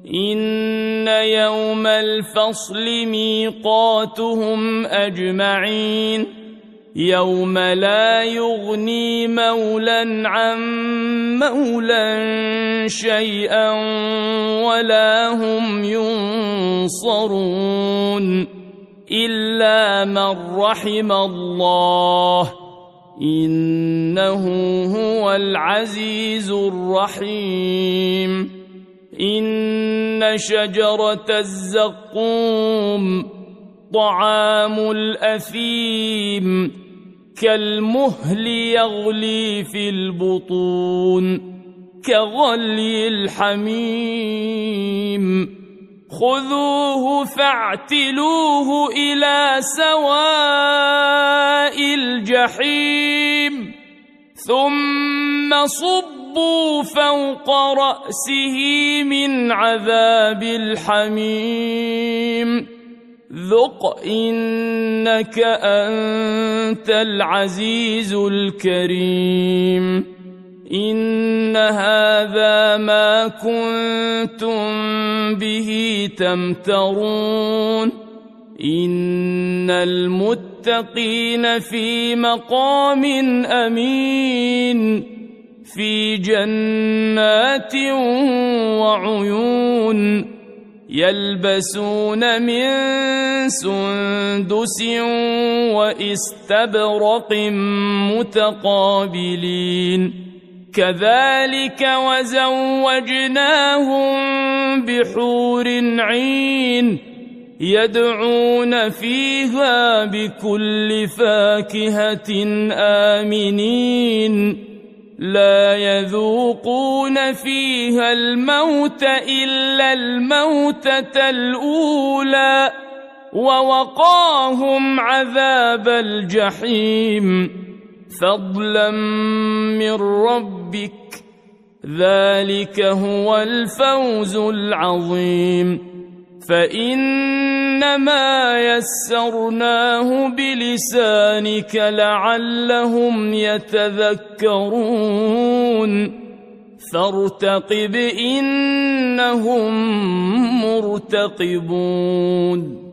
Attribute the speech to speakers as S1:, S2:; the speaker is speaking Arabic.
S1: إن يوم الفصل ميقاتهم أجمعين يوم لا يغني مولى عن مولى شيئا ولا هم ينصرون إلا من رحم الله إنه هو العزيز الرحيم إن شجرة الزقوم طعام الأثيم كالمهل يغلي في البطون كغلي الحميم خذوه فاعتلوه إلى سواء الجحيم ثم صبوا فوق رأسه من عذاب الحميم ذق إنك أنت العزيز الكريم إن هذا ما كنتم به تمترون إن المتقين في مقام أمين في جنات وعيون يلبسون من سندس واستبرق متقابلين كذلك وزوجناهم بحور عين يدعون فيها بكل فاكهة آمنين لا يذوقون فيها الموت إلا الموتة الأولى ووقاهم عذاب الجحيم فضلا من ربك ذلك هو الفوز العظيم فإنما يسرناه بلسانك لعلهم يتذكرون فارتقب إنهم مرتقبون